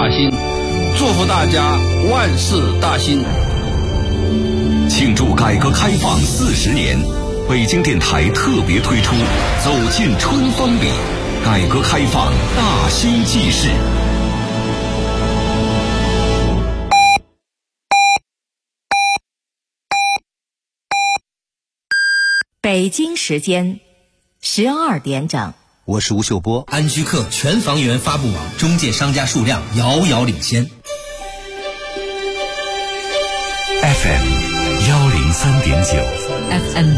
大兴，祝福大家万事大兴。 庆祝改革开放40年，北京电台特别推出走进春风里，改革开放大兴纪事。 北京时间12点整。 我是吴秀波。 安居客全房源发布网中介商家数量遥遥领先。 FM 103.9 FM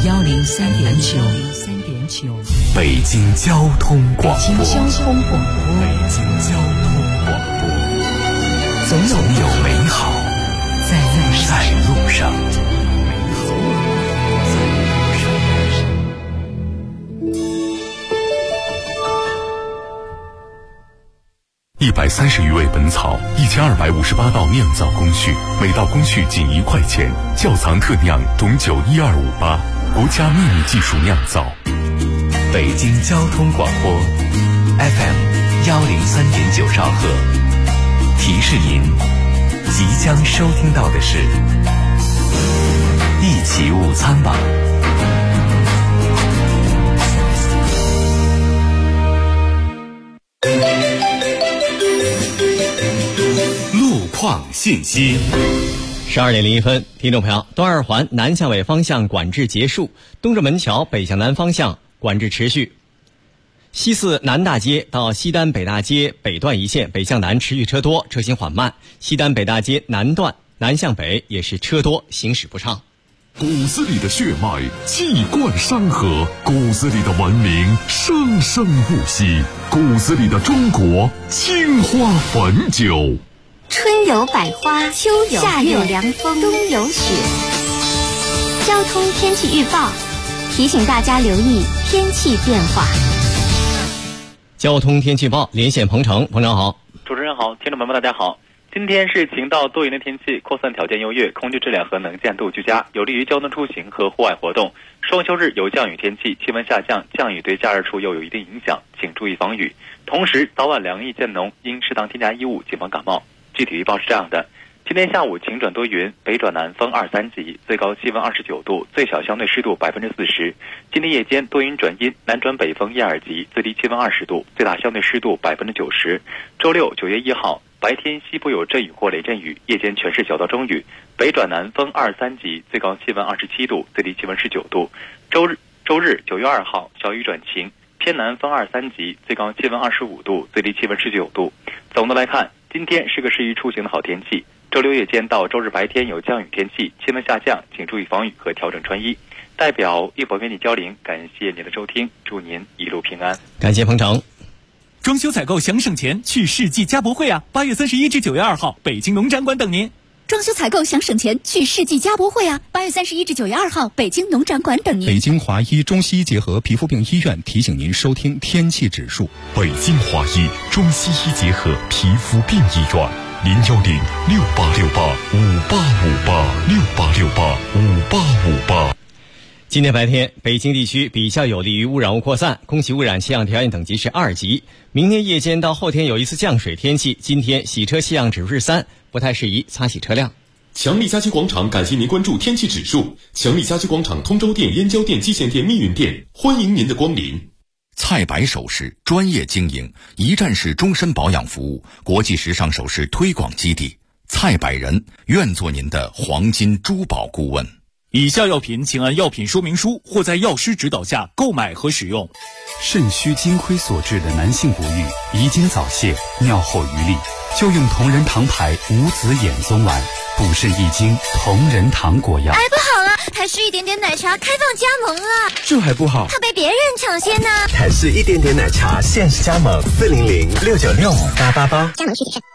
103.9 北京交通广播。 北京交通广播，总有美好在路上。 130余味本草，1258道酿造工序，每道工序仅1块钱。窖藏特酿董酒12588，国家秘密技术酿造。 北京交通广播 FM 103.9兆赫，提示您即将收听到的是一起午餐吧。 况信息。 12点01分，听众朋友，东二环南向北方向管制结束，东直门桥北向南方向管制持续。西四南大街到西单北大街北段一线北向南持续车多，车行缓慢；西单北大街南段南向北也是车多，行驶不畅。 骨子里的血脉气贯山河，骨子里的文明生生不息，骨子里的中国青花汾酒。 春有百花，秋有夏有凉风，冬有雪。交通天气预报提醒大家留意天气变化。 交通天气报连线彭程，彭程好。 主持人好，听众朋友们大家好。今天是晴到多云的天气，扩散条件优越，空气质量和能见度俱佳，有利于交通出行和户外活动。双休日有降雨天气，气温下降，降雨对假日出又有一定影响，请注意防雨。同时早晚凉意渐浓，应适当添加衣物，谨防感冒。具体预报是这样的：今天下午晴转多云，北转南风2、3级，最高气温29度，最小相对湿度40%。今天夜间多云转阴，南转北风1、2级，最低气温20度，最大相对湿度90%。周六9月1号，白天西部有阵雨或雷阵雨，夜间全是小到中雨，北转南风2、3级，最高气温27度，最低气温19度。周日9月2号，小雨转晴，偏南风2、3级，最高气温25度，最低气温19度。总的来看，今天是个适宜出行的好天气。周六夜间到周日白天有降雨天气，气温下降，请注意防雨和调整穿衣。代表易博编辑交零，感谢您的收听，祝您一路平安。 感谢彭程。 装修采购想省钱，去世纪家博会啊！8月31至9月2号，北京农展馆等您。 装修采购想省钱，去世纪家博会啊！8月31至9月2号，北京农展馆等您。 北京华医中西医结合皮肤病医院提醒您收听天气指数。 北京华医中西医结合皮肤病医院，0106868585858，68685858。 今天白天，北京地区比较有利于污染物扩散，空气污染气象条件等级是2级。明天夜间到后天有一次降水天气，今天洗车气象指数是3，不太适宜擦洗车辆。 强力家居广场感谢您关注天气指数。强力家居广场通州店、燕郊店、蓟县店、密云店，欢迎您的光临。 蔡白首饰专业经营，一站式终身保养服务，国际时尚首饰推广基地。蔡百人愿做您的黄金珠宝顾问。 以下药品请按药品说明书或在药师指导下购买和使用。 肾虚金亏所致的男性不育、遗精早泄、尿后余力，就用同仁堂牌无籽眼松丸，补肾益精，同仁堂果药。 哎，不好了，台式一点点奶茶开放加盟了， 这还不好， 怕被别人抢先呢。 台式一点点奶茶限时加盟，40069658888， 加盟具体上。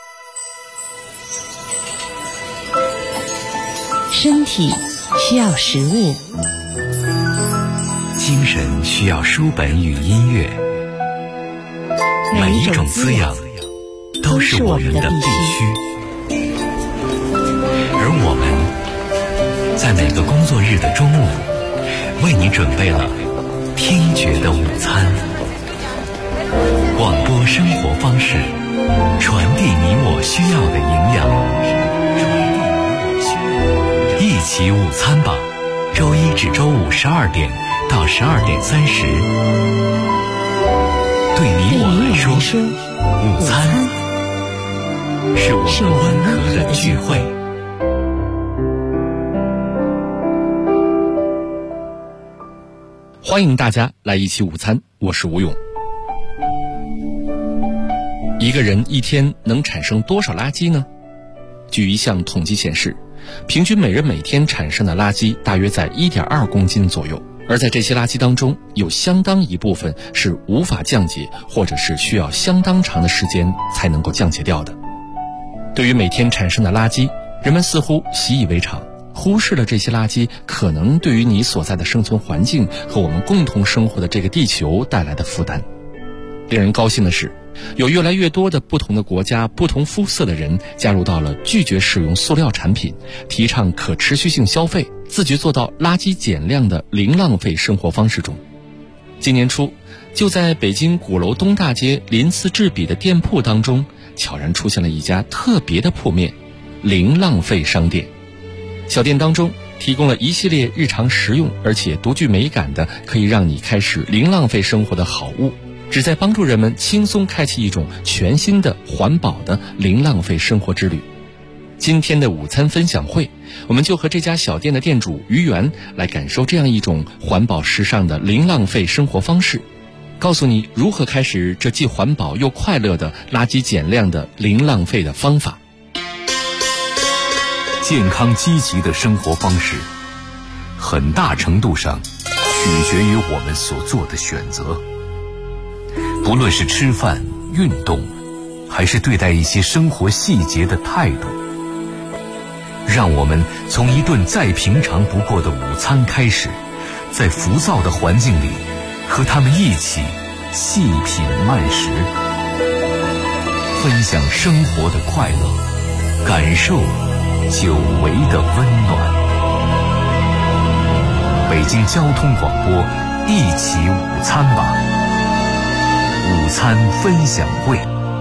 身体需要食物， 精神需要书本与音乐，每一种滋养都是我们的必须。而我们在每个工作日的中午，为你准备了听觉的午餐。广播生活方式，传递你我午餐吧，周一至周五12点到12点30。对你我来说，午餐是我们温和的聚会。 欢迎大家来一起午餐，我是吴勇。一个人一天能产生多少垃圾呢？据一项统计显示，平均每人每天产生的垃圾大约在 1.2 公斤左右，而在这些垃圾当中，有相当一部分是无法降解，或者是需要相当长的时间才能够降解掉的。对于每天产生的垃圾，人们似乎习以为常，忽视了这些垃圾可能对于你所在的生存环境和我们共同生活的这个地球带来的负担。令人高兴的是，有越来越多的不同的国家、不同肤色的人加入到了拒绝使用塑料产品，提倡可持续性消费，自觉做到垃圾减量的零浪费生活方式中。今年初，就在北京鼓楼东大街鳞次栉比的店铺当中，悄然出现了一家特别的铺面——零浪费商店。小店当中提供了一系列日常实用而且独具美感的可以让你开始零浪费生活的好物，旨在帮助人们轻松开启一种全新的环保的零浪费生活之旅。今天的午餐分享会，我们就和这家小店的店主于元来感受这样一种环保时尚的零浪费生活方式，告诉你如何开始这既环保又快乐的垃圾减量的零浪费的方法。 健康积极的生活方式，很大程度上取决于我们所做的选择。不论是吃饭、运动，还是对待一些生活细节的态度，让我们从一顿再平常不过的午餐开始，在浮躁的环境里，和他们一起细品慢食，分享生活的快乐，感受久违的温暖。北京交通广播，一起午餐吧，午餐分享会。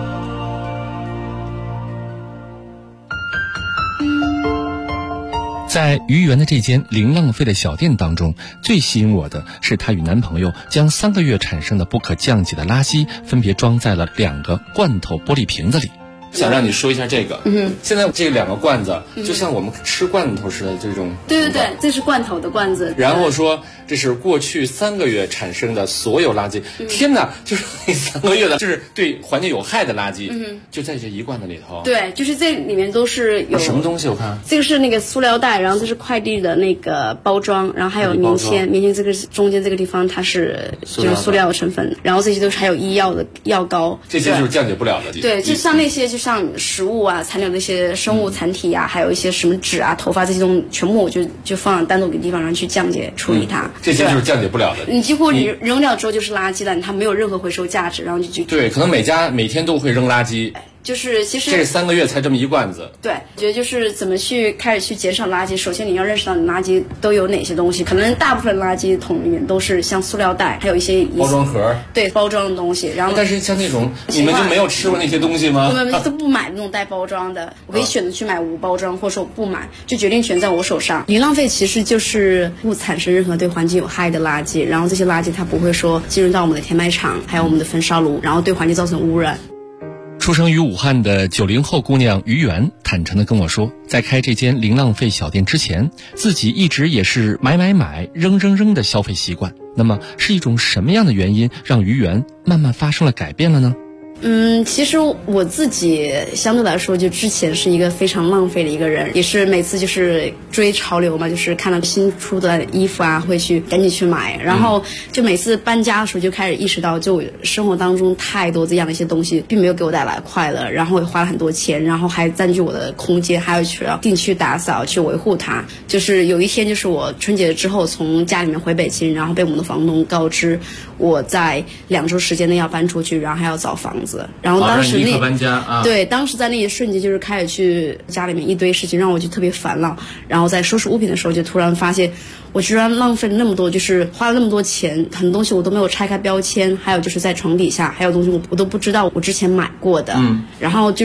在于元的这间零浪费的小店当中，最吸引我的是她与男朋友将3个月产生的不可降解的垃圾分别装在了2个罐头玻璃瓶子里。想让你说一下这个，现在这2个罐子就像我们吃罐头似的这种， 对，这是罐头的罐子。 然后说这是过去3个月产生的所有垃圾，天哪，就是3个月的，就是对环境有害的垃圾，就在这一罐子里头。 对，就是这里面都是有什么东西？我看这个是那个塑料袋，然后这是快递的那个包装，然后还有棉签这个中间这个地方它是就是塑料成分，然后这些都是还有医药的药膏， 这些就是降解不了的。 对，就像那些就像食物啊残留的一些生物残体啊，还有一些什么纸啊、头发这些东西，全部我就放单独一个地方，然后去降解处理它。 这些就是降解不了的。 你几乎你扔掉之后就是垃圾了，它没有任何回收价值，然后就对，可能每家每天都会扔垃圾。 就是其实这3个月才这么一罐子。 对，我觉得就是怎么开始去减少垃圾。首先你要认识到你垃圾都有哪些东西，可能大部分垃圾桶里面都是像塑料袋，还有一些包装盒， 对，包装的东西。然后但是像那种你们就没有吃过那些东西吗？ 我们都不买那种带包装的，我可以选择去买无包装，或者说我不买，就决定权在我手上。零浪费其实就是不产生任何对环境有害的垃圾，然后这些垃圾它不会说进入到我们的填埋场，还有我们的焚烧炉，然后对环境造成污染。 出生于武汉的90后姑娘于元坦诚地跟我说，在开这间零浪费小店之前，自己一直也是买、扔的消费习惯。那么是一种什么样的原因让于元慢慢发生了改变了呢？ 其实我自己相对来说就之前是一个非常浪费的一个人，也是每次就是追潮流嘛，就是看到新出的衣服啊会去赶紧去买，然后就每次搬家的时候就开始意识到，就生活当中太多这样的一些东西并没有给我带来快乐，然后也花了很多钱，然后还占据我的空间，还要去定期打扫去维护它。就是有一天就是我春节之后从家里面回北京，然后被我们的房东告知我在2周时间内要搬出去，然后还要找房子。然后当时对，当时在那一瞬间就是开始去家里面一堆事情，让我就特别烦恼。然后在收拾物品的时候，就突然发现我居然浪费了那么多，就是花了那么多钱，很多东西我都没有拆开标签，还有就是在床底下还有东西我都不知道我之前买过的。然后就是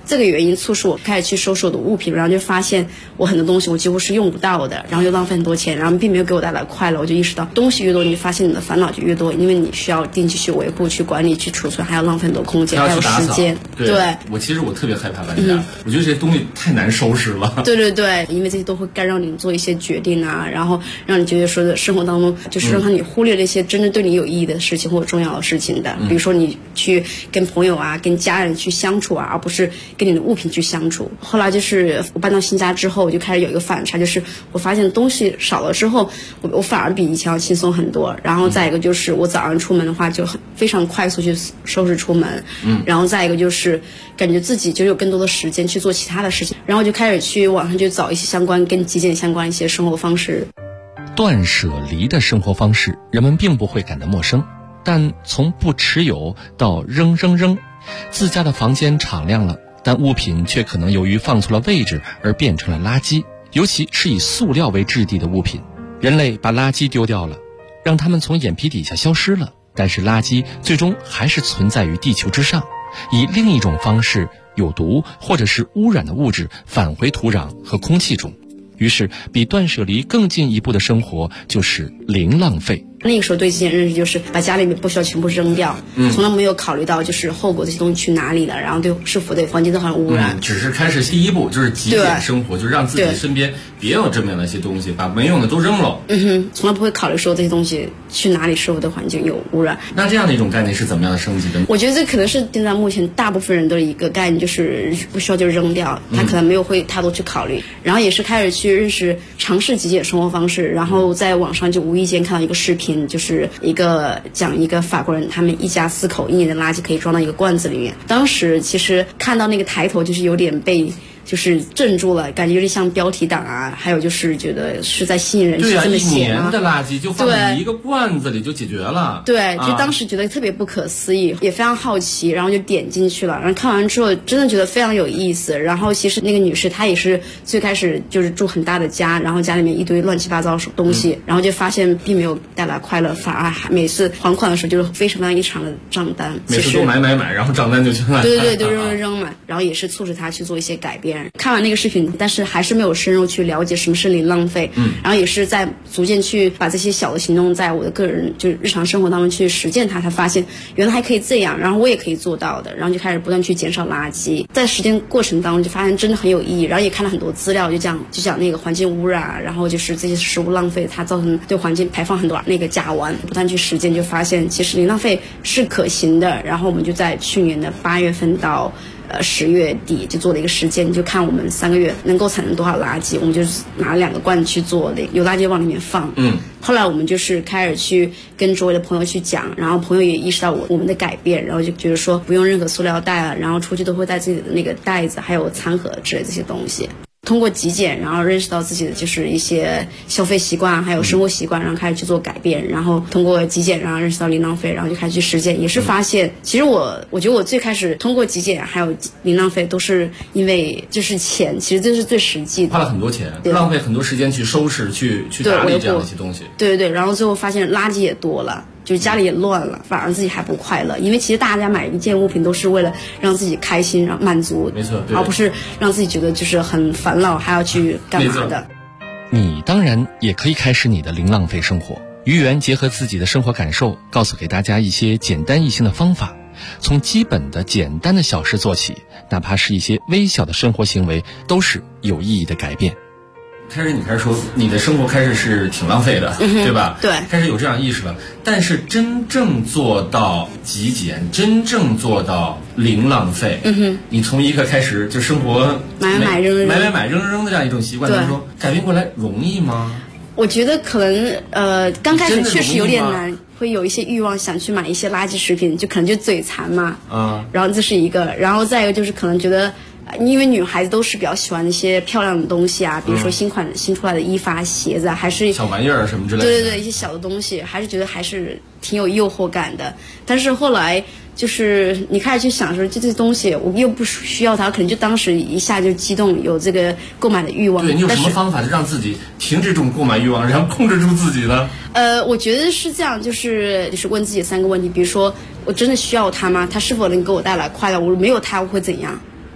这个原因促使我开始去收拾我的物品，然后就发现我很多东西我几乎是用不到的，然后又浪费很多钱，然后并没有给我带来快乐。我就意识到东西越多，你发现你的烦恼就越多，因为你需要定期去维护、去管理、去储存，还要浪费很多空间，还有时间。 对，其实我特别害怕搬家，我觉得这些东西太难收拾了。 对，因为这些都会干扰你做一些决定啊，然后让你觉得说的生活当中就是让你忽略了一些真正对你有意义的事情或者重要的事情的，比如说你去跟朋友啊、跟家人去相处啊，而不是跟你的物品去相处。后来就是我搬到新家之后，我就开始有一个反差，就是我发现东西少了之后，我反而比以前要轻松很多。然后再一个就是我早上出门的话就非常快速去收拾出门，然后再一个就是感觉自己就有更多的时间去做其他的事情，然后就开始去网上就找一些相关跟极简相关一些生活方式。 断舍离的生活方式，人们并不会感到陌生，但从不持有到扔，自家的房间敞亮了，但物品却可能由于放错了位置而变成了垃圾，尤其是以塑料为质地的物品。人类把垃圾丢掉了，让它们从眼皮底下消失了，但是垃圾最终还是存在于地球之上，以另一种方式有毒或者是污染的物质返回土壤和空气中。于是比断舍离更进一步的生活就是零浪费。 那个时候对极简认识就是把家里面不需要全部扔掉，从来没有考虑到就是后果这些东西去哪里了，然后是否对环境造成污染。 只是开始第一步就是极简生活，就让自己身边别有这么样的一些东西，把没用的都扔了。 从来不会考虑说这些东西去哪里是否对环境有污染。 那这样的一种概念是怎么样的升级的？ 我觉得这可能是现在目前大部分人的一个概念，就是不需要就扔掉，他可能没有会太多去考虑。然后也是开始去尝试极简生活方式，然后在网上就无意间看到一个视频，就是讲一个法国人，他们一家4口1年的垃圾可以装到一个罐子里面。当时其实看到那个抬头，就是有点被就是镇住了，感觉有点像标题党啊，还有就是觉得是在吸引人去这么写 1年的垃圾就放在一个罐子里就解决了。 对，就当时觉得特别不可思议，也非常好奇，然后就点进去了。然后看完之后真的觉得非常有意思。然后其实那个女士她也是最开始就是住很大的家，然后家里面一堆乱七八糟东西，然后就发现并没有带来快乐，反而每次还款的时候就是非常一长的账单， 每次都买，然后账单就全来。 对，就扔嘛。然后也是促使她去做一些改变。看完那个视频，但是还是没有深入去了解什么是零浪费。然后也是在逐渐去把这些小的行动在我的个人就是日常生活当中去实践它，才发现原来还可以这样，然后我也可以做到的。然后就开始不断去减少垃圾，在实践过程当中就发现真的很有意义。然后也看了很多资料，就讲那个环境污染，然后就是这些食物浪费它造成对环境排放很多那个甲烷。不断去实践，就发现其实零浪费是可行的。然后我们就在去年的8月份到10月底就做了一个实践，就看我们3个月能够产生多少垃圾，我们就拿2个罐去做的，有垃圾往里面放。后来我们就是开始去跟周围的朋友去讲，然后朋友也意识到我们的改变，然后就觉得说不用任何塑料袋了，然后出去都会带自己的那个袋子还有餐盒之类这些东西。通过极简，然后认识到自己的就是一些消费习惯还有生活习惯，然后开始去做改变。然后通过极简，然后认识到零浪费，然后就开始去实践。也是发现其实我觉得我最开始通过极简还有零浪费都是因为就是钱，其实这是最实际的， 花了很多钱，浪费很多时间去收拾去打理这样的一些东西。 对，然后最后发现垃圾也多了，就是家里也乱了，反而自己还不快乐。因为其实大家买一件物品都是为了让自己开心，让满足， 没错， 而不是让自己觉得就是很烦恼还要去干嘛的。 你当然也可以开始你的零浪费生活。于源结合自己的生活感受，告诉给大家一些简单易行的方法，从基本的简单的小事做起，哪怕是一些微小的生活行为，都是有意义的改变。你开始说你的生活开始是挺浪费的，对吧？ 对， 开始有这样意识了。但是真正做到极简，真正做到零浪费，你从一个开始就生活买扔的这样一种习惯当中改变过来容易吗？ 我觉得可能刚开始确实有点难，会有一些欲望想去买一些垃圾食品，就可能就嘴馋嘛。然后这是一个，然后再一个就是可能觉得。因为女孩子都是比较喜欢一些漂亮的东西啊，比如说新出来的衣服啊、鞋子啊，还是小玩意儿什么之类的。 对，一些小的东西，还是觉得还是挺有诱惑感的。但是后来就是你开始去想说，这些东西我又不需要它，可能就当时一下就激动，有这个购买的欲望。 对，你有什么方法就让自己停止这种购买欲望，然后控制住自己呢？ 我觉得是这样，就是问自己3个问题，比如说我真的需要它吗？它是否能给我带来快乐？我没有它我会怎样？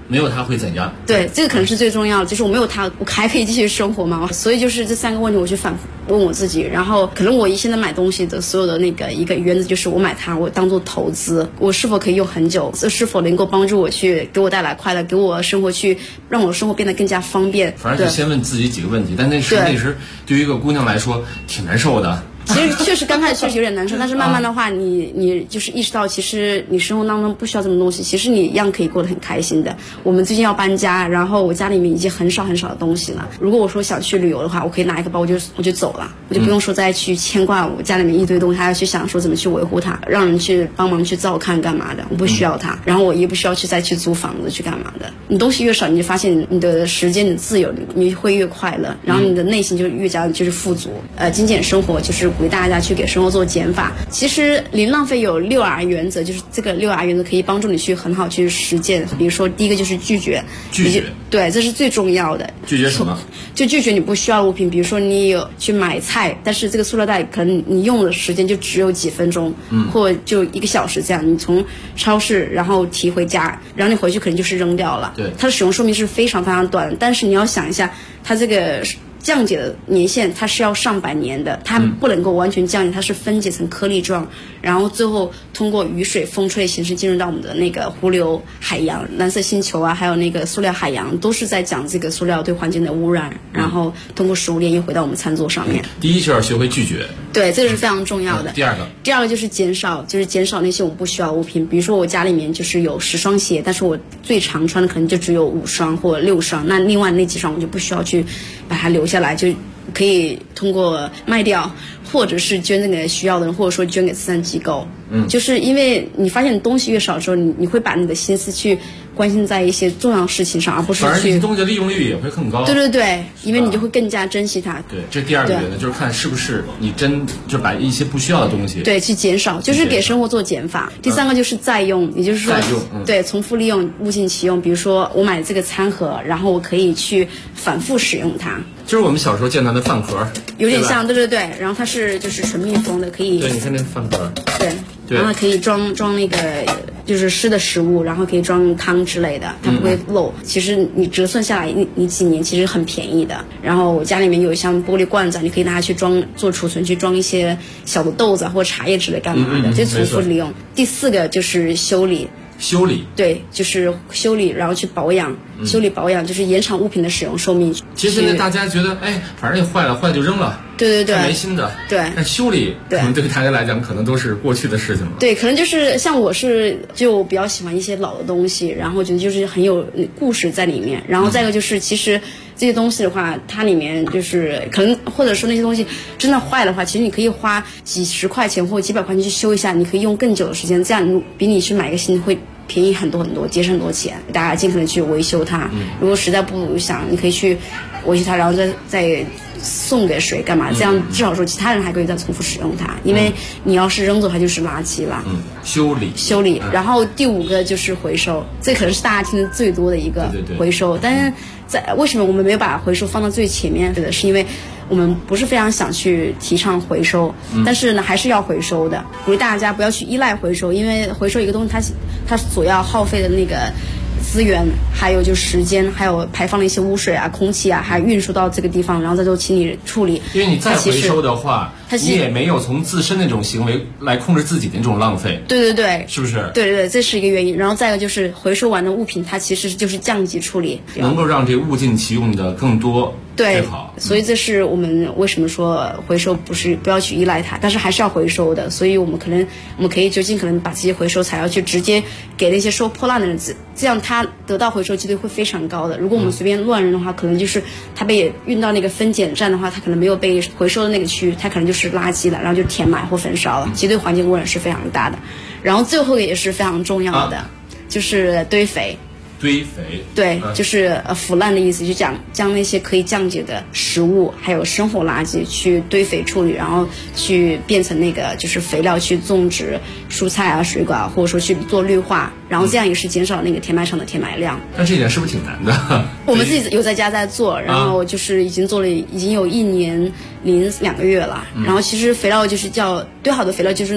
没有它会怎样？ 对，这个可能是最重要的，就是我没有它，我还可以继续生活吗？所以就是这3个问题，我去反复问我自己。然后可能我现在买东西的所有的那个一个原则就是，我买它，我当做投资，我是否可以用很久？是否能够帮助我去给我带来快乐，给我生活去让我生活变得更加方便？ 反正就先问自己几个问题，但那时对于一个姑娘来说挺难受的。 其实确实刚开始确实有点难受，但是慢慢的话，你就是意识到，其实你生活当中不需要这么东西，其实你一样可以过得很开心的。我们最近要搬家，然后我家里面已经很少的东西了。如果我说想去旅游的话，我可以拿一个包我就走了，我就不用说再去牵挂我家里面一堆东西，还要去想说怎么去维护它，让人去帮忙去照看干嘛的，我不需要它。然后我也不需要再去租房子去干嘛的。你东西越少，你就发现你的时间的自由，你会越快乐，然后你的内心就越加就是富足。精简生活就是鼓励大家去给生活做减法。其实零浪费有6R 原则，就是这个6R 原则可以帮助你去很好去实践。比如说第一个就是拒绝，对，这是最重要的。 拒绝什么？ 就拒绝你不需要的物品。比如说你有去买菜，但是这个塑料袋可能你用的时间就只有几分钟，或就1个小时这样，你从超市然后提回家，然后你回去可能就是扔掉了。 对， 它的使用寿命是非常非常短，但是你要想一下，它这个降解的年限它是要上百年的，它不能够完全降解，它是分解成颗粒状，然后最后通过雨水、风吹形式进入到我们的那个湖流、海洋、蓝色星球啊，还有那个塑料海洋，都是在讲这个塑料对环境的污染，然后通过食物链又回到我们餐桌上面。 第一就要学会拒绝， 对，这个是非常重要的。第二个就是减少那些我不需要的物品。比如说我家里面就是有10双鞋，但是我最常穿的可能就只有5双或6双，那另外那几双我就不需要去把它留下来，就可以通过卖掉，或者是捐那个需要的人，或者说捐给慈善机构。就是因为你发现你东西越少之后，你会把你的心思去关心在一些重要事情上，而不是去。 反而这些东西的利用率也会更高。 对，因为你就会更加珍惜它。 对，这第二个原则就是看是不是你就把一些不需要的东西去减少，就是给生活做减法。第3个就是再用，也就是说对重复利用、物尽其用。比如说我买这个餐盒，然后我可以去反复使用它。 就是我们小时候见到的饭盒， 有点像，对。然后它是就是纯密封的，可以。 对，你看那个饭盒。 对，然后可以装那个就是湿的食物，然后可以装汤之类的，它不会漏。其实你折算下来，你几年其实很便宜的。然后我家里面有像玻璃罐子，你可以拿它去做储存，去装一些小的豆子或者茶叶之类干嘛的，就重复利用。第4个就是修理，对，就是修理，然后去保养。修理保养就是延长物品的使用寿命。 其实大家觉得，反正也坏了就扔了， 对， 没新的， 对。 但修理，可能对大家来讲，可能都是过去的事情了。 对，可能就是像我就比较喜欢一些老的东西，然后觉得就是很有故事在里面。然后再一个就是，其实这些东西的话，它里面就是可能或者说那些东西真的坏的话，其实你可以花几10块钱或几百块钱去修一下，你可以用更久的时间，这样比你去买一个新的会便宜很多，节省很多钱。大家尽可能去维修它。如果实在不想，你可以去维修它，然后再送给谁干嘛？这样至少说其他人还可以再重复使用它。因为你要是扔走它就是垃圾了。 修理。然后第5个就是回收，这可能是大家听的最多的一个回收。但是为什么我们没有把回收放到最前面？是因为我们不是非常想去提倡回收，但是呢还是要回收的。鼓励大家不要去依赖回收，因为回收一个东西它所要耗费的那个资源，还有就是时间，还有排放的一些污水啊、空气啊，还运输到这个地方，然后再做清理处理。 因为你再回收的话，你也没有从自身那种行为来控制自己的那种浪费。 对， 是不是？ 对，这是一个原因。然后再一个就是回收完的物品，它其实就是降级处理， 能够让这物尽其用的更多。 对，所以这是我们为什么说回收不要去依赖它，但是还是要回收的。所以我们可以就尽可能把这些回收材料去直接给那些收破烂的人，这样他得到回收几率会非常高的。如果我们随便乱扔的话，可能就是他被运到那个分拣站的话，他可能没有被回收的那个区域，他可能就是垃圾了，然后就填埋或焚烧了，其实对环境污染是非常大的。然后最后也是非常重要的，就是堆肥。对，就是腐烂的意思，就将那些可以降解的食物还有生活垃圾去堆肥处理，然后去变成那个就是肥料去种植蔬菜啊、水果啊，或者说去做绿化，然后这样也是减少那个填埋场的填埋量。 但这一点是不是挺难的？ 我们自己有在家在做，然后就是已经做了已经有1年0.2个月了。然后其实肥料就是堆好的肥料就是那种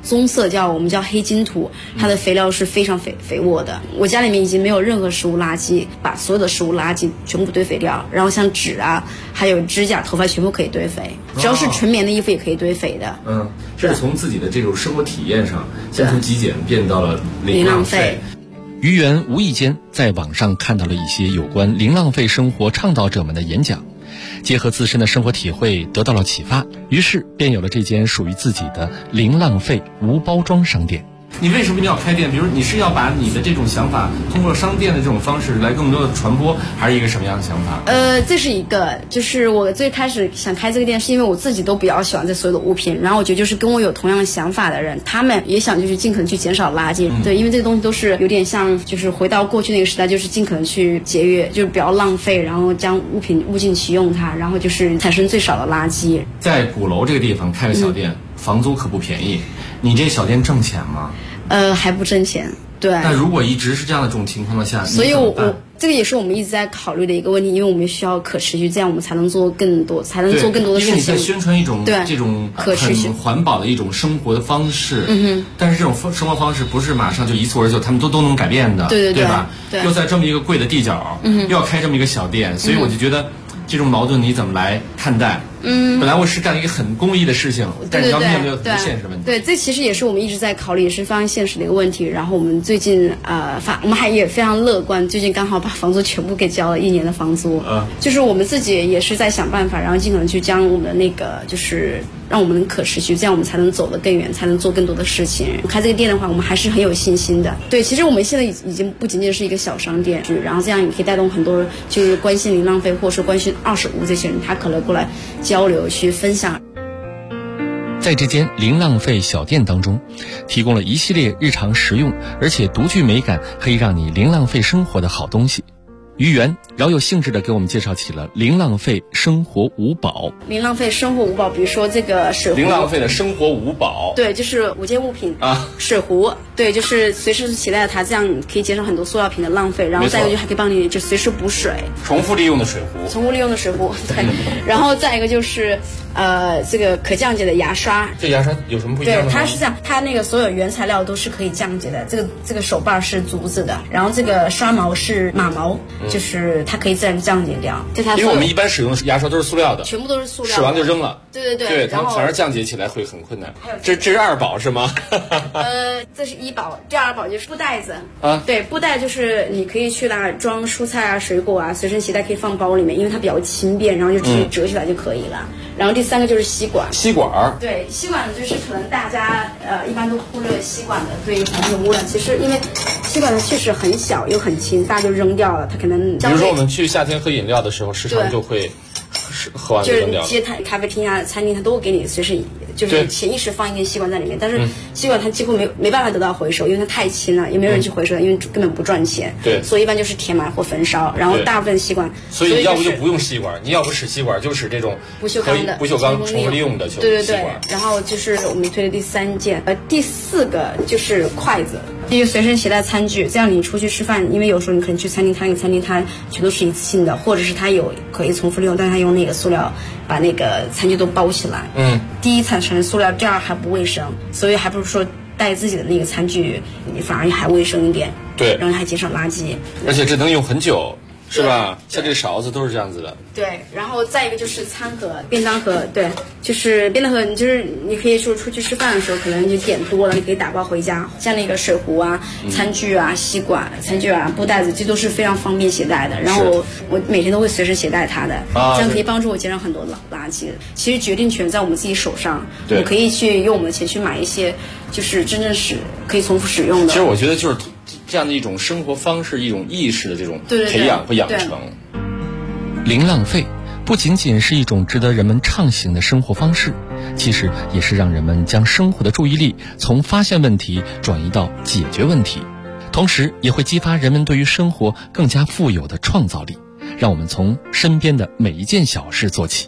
棕色我们叫黑金土，它的肥料是非常肥沃的。我家里面已经没有任何食物垃圾，把所有的食物垃圾全部堆肥掉，然后像纸啊，还有指甲、头发全部可以堆肥，只要是纯棉的衣服也可以堆肥的。 这是从自己的这种生活体验上，先从极简变到了零浪费。于元无意间在网上看到了一些有关零浪费生活倡导者们的演讲，结合自身的生活体会得到了启发，于是便有了这间属于自己的零浪费无包装商店。你为什么要开店？比如你是要把你的这种想法通过商店的这种方式来更多的传播，还是一个什么样的想法？ 这是一个，就是我最开始想开这个店，是因为我自己都比较喜欢这所有的物品，然后我觉得就是跟我有同样想法的人，他们也想就是尽可能去减少垃圾。对，因为这个东西都是有点像，就是回到过去那个时代，就是尽可能去节约，就是不要浪费，然后将物品物尽其用它，然后就是产生最少的垃圾。在鼓楼这个地方开个小店，房租可不便宜。你这小店挣钱吗？还不挣钱。对。 那如果一直是这样的这种情况下， 所以我这个也是我们一直在考虑的一个问题，因为我们需要可持续，这样我们才能做更多，才能做更多的事情。 因为你在宣传一种这种可持续、 很环保的一种生活的方式。但是这种生活方式不是马上就一蹴而就，他们都能改变的，对吧？对。又在这么一个贵的地角，又要开这么一个小店，所以我就觉得这种矛盾你怎么来看待？本来我是干一个很公益的事情，但是要面对很多现实问题。 对，这其实也是我们一直在考虑，也是非常现实的一个问题。然后我们最近我们也非常乐观，最近刚好把房租全部给交了1年的房租。就是我们自己也是在想办法，然后尽可能去将我们的那个就是让我们可持续，这样我们才能走得更远，才能做更多的事情。开这个店的话，我们还是很有信心的。对，其实我们现在已经不仅仅是一个小商店，然后这样也可以带动很多就是关心零浪费或者说关心25这些人，他可能过来交流去分享。 在这间零浪费小店当中，提供了一系列日常实用而且独具美感，可以让你零浪费生活的好东西。于元饶有兴致地给我们介绍起了零浪费生活五宝。 零浪费生活五宝，比如说这个水壶。 零浪费的生活五宝。 对，就是5件物品啊。水壶，对，就是随时携带它，这样可以减少很多塑料瓶的浪费。然后再一个就还可以帮你就随时补水。 重复利用的水壶。 重复利用的水壶，对。然后再一个就是这个可降解的牙刷。 这牙刷有什么不一样的吗？ 对，它是这样，它那个所有原材料都是可以降解的。这个手把是竹子的，然后这个刷毛是马毛。就是它可以自然降解掉， 因为我们一般使用的牙刷都是塑料的， 全部都是塑料的， 使完就扔了。 对， 它反而降解起来会很困难。这是2宝是吗？ 这是1宝，第2宝就是布袋子啊。对，布袋就是你可以去拿装蔬菜啊、水果啊，随身携带可以放包里面，因为它比较轻便，然后就直接折起来就可以了。然后第3个就是吸管。 吸管。对， 吸管就是可能大家一般都忽略吸管的对环境污染，其实因为吸管它确实很小又很轻，大家就扔掉了，它可能。 比如说我们去夏天喝饮料的时候，时常就会喝完就扔掉了。 就是街咖啡厅啊、餐厅，它都会给你随时就是潜意识放一根吸管在里面，但是吸管它几乎没办法得到回收，因为它太轻了，也没有人去回收，因为根本不赚钱。对，所以一般就是填埋或焚烧，然后大部分吸管。 所以要不就不用吸管，你要不使吸管就使这种不锈钢的、 重复利用的吸管。 对。然后就是我们推的第3件，第4个就是筷子。因为随身携带餐具，这样你出去吃饭，因为有时候你可能去餐厅，它那个餐厅它全都是一次性的，或者是它有可以重复利用，但是它用那个塑料把那个餐具都包起来。第一产生塑料，第2还不卫生，所以还不如说带自己的那个餐具，你反而还卫生一点。对，然后还减少垃圾， 而且这能用很久。是吧？像这个勺子都是这样子的。 对，然后再一个就是餐盒、便当盒。对，就是便当盒，就是你可以说出去吃饭的时候，可能就点多了，你可以打包回家。像那个水壶啊、餐具啊、吸管、餐具啊、布袋子，这都是非常方便携带的。然后我每天都会随时携带它的，这样可以帮助我减少很多垃圾。其实决定权在我们自己手上，我们可以去用我们的钱去买一些，就是真正是可以重复使用的。 其实我觉得就是这样的一种生活方式，一种意识的这种培养和养成。零浪费不仅仅是一种值得人们畅行的生活方式，其实也是让人们将生活的注意力从发现问题转移到解决问题，同时也会激发人们对于生活更加富有的创造力，让我们从身边的每一件小事做起。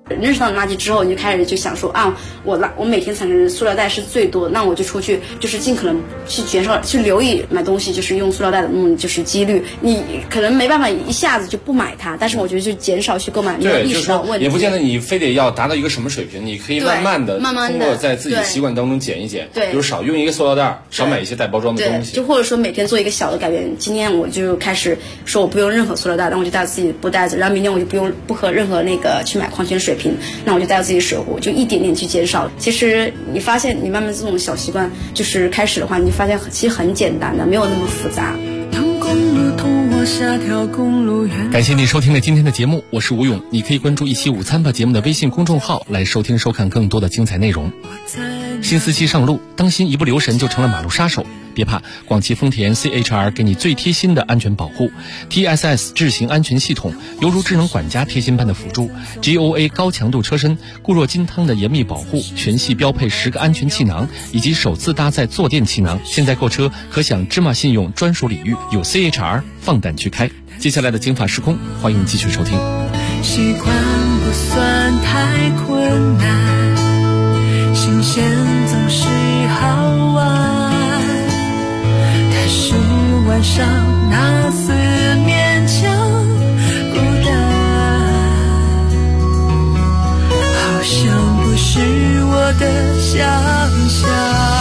认识到垃圾之后，你就开始就想说啊，我每天产生的塑料袋是最多，那我就出去就是尽可能去减少，去留意买东西就是用塑料袋的就是几率。你可能没办法一下子就不买它，但是我觉得就减少去购买，没有意识到问题。 也不见得你非得要达到一个什么水平，你可以慢慢的通过在自己的习惯当中减一减，比如少用一个塑料袋，少买一些带包装的东西， 就或者说每天做一个小的改变。今天我就开始说我不用任何塑料袋，那我就带自己不带着，然后明天我就不喝任何那个去买矿泉水瓶，那我就带着自己水壶，就一点点去减少。其实你发现你慢慢这种小习惯就是开始的话，你发现其实很简单的，没有那么复杂。 感谢你收听了今天的节目，我是吴勇。你可以关注一期午餐吧节目的微信公众号来收听收看更多的精彩内容。新司机上路，当心一不留神就成了马路杀手。别怕，广汽丰田 CHR 给你最贴心的安全保护 ，TSS 智行安全系统犹如智能管家贴心般的辅助 ，GOA 高强度车身固若金汤的严密保护，全系标配10个安全气囊，以及首次搭载坐垫气囊。现在购车可享芝麻信用专属礼遇，有 CHR 放胆去开。接下来的金法时空，欢迎继续收听。 习惯不算太困难，新鲜总是好玩。是晚上那四面墙孤单，好像不是我的想象。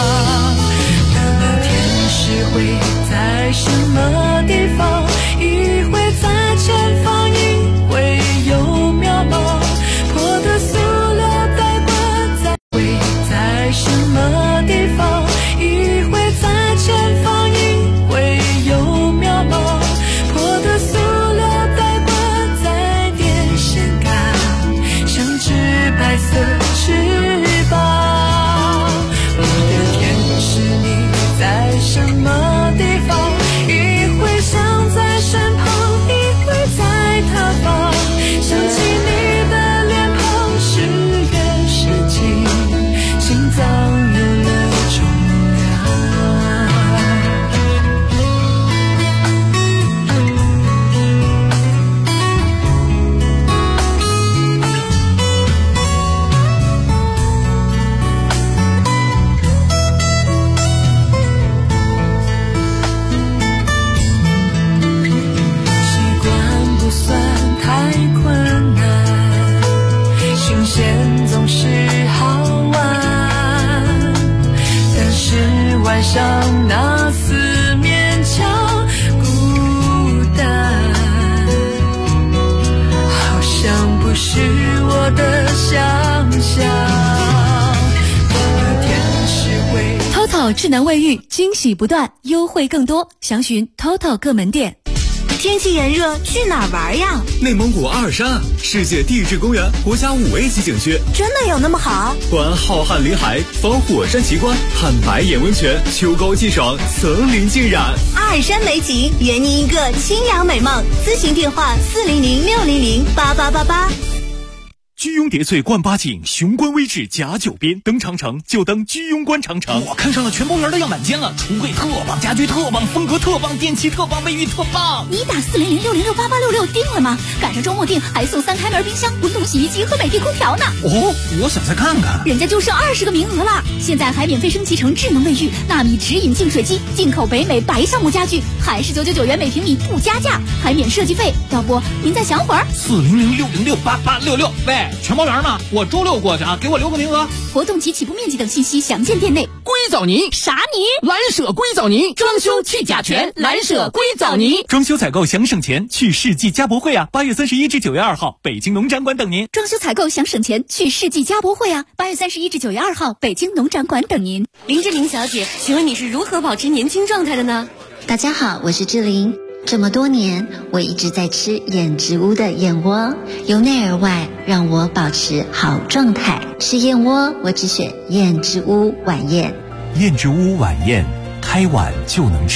那天使会在什么地方？一会在前方，一会有渺茫。破的塑料袋挂在会在什么地方？一会在前方。白色翅膀，我的天使，你在什么地方？一会想在身旁，一会在他方。想起你的脸庞，是远是近，心脏有了重晚上那四面墙孤单，好像不是我的想象。 TOTO 智能卫浴，惊喜不断，优惠更多，详询 TOTO 各门店。 天气炎热，去哪儿玩呀？ 内蒙古阿尔山世界地质公园国家5A级景区， 真的有那么好？ 观浩瀚林海，访火山奇观，看白眼温泉，秋高气爽，层林尽染。 阿尔山美景，圆你一个清扬美梦。咨询电话400-600-8888。 居庸叠翠冠八景，雄关微志甲9边，登长城就登居庸关长城。 我看上了全包园的样板间了，橱柜特棒，家具特棒，风格特棒，电器特棒，卫浴特棒。 你打400-600-8866定了吗？赶上周末订还送3开门冰箱、滚筒洗衣机和美的空调呢。 哦，我想再看看。 人家就剩20个名额了，现在还免费升级成智能卫浴、纳米直饮净水机、进口北美白橡木家具，还是999元每平米不加价，还免设计费。要不您再想会儿 ？400-600-8866。喂。全包园呢？我周6过去啊，给我留个名额。 活动及起步面积等信息详见店内。 硅藻泥啥泥？ 蓝舍硅藻泥，装修去甲醛，蓝舍硅藻泥。 装修采购想省钱，去世纪家博会啊！8月31至9月2号，北京农展馆等您。 装修采购想省钱，去世纪家博会啊！8月31至9月2号，北京农展馆等您。 林志玲小姐，请问你是如何保持年轻状态的呢？ 大家好，我是志玲。这么多年，我一直在吃燕之屋的燕窝，由内而外让我保持好状态。吃燕窝，我只选燕之屋晚宴。 燕之屋晚宴，开碗就能吃。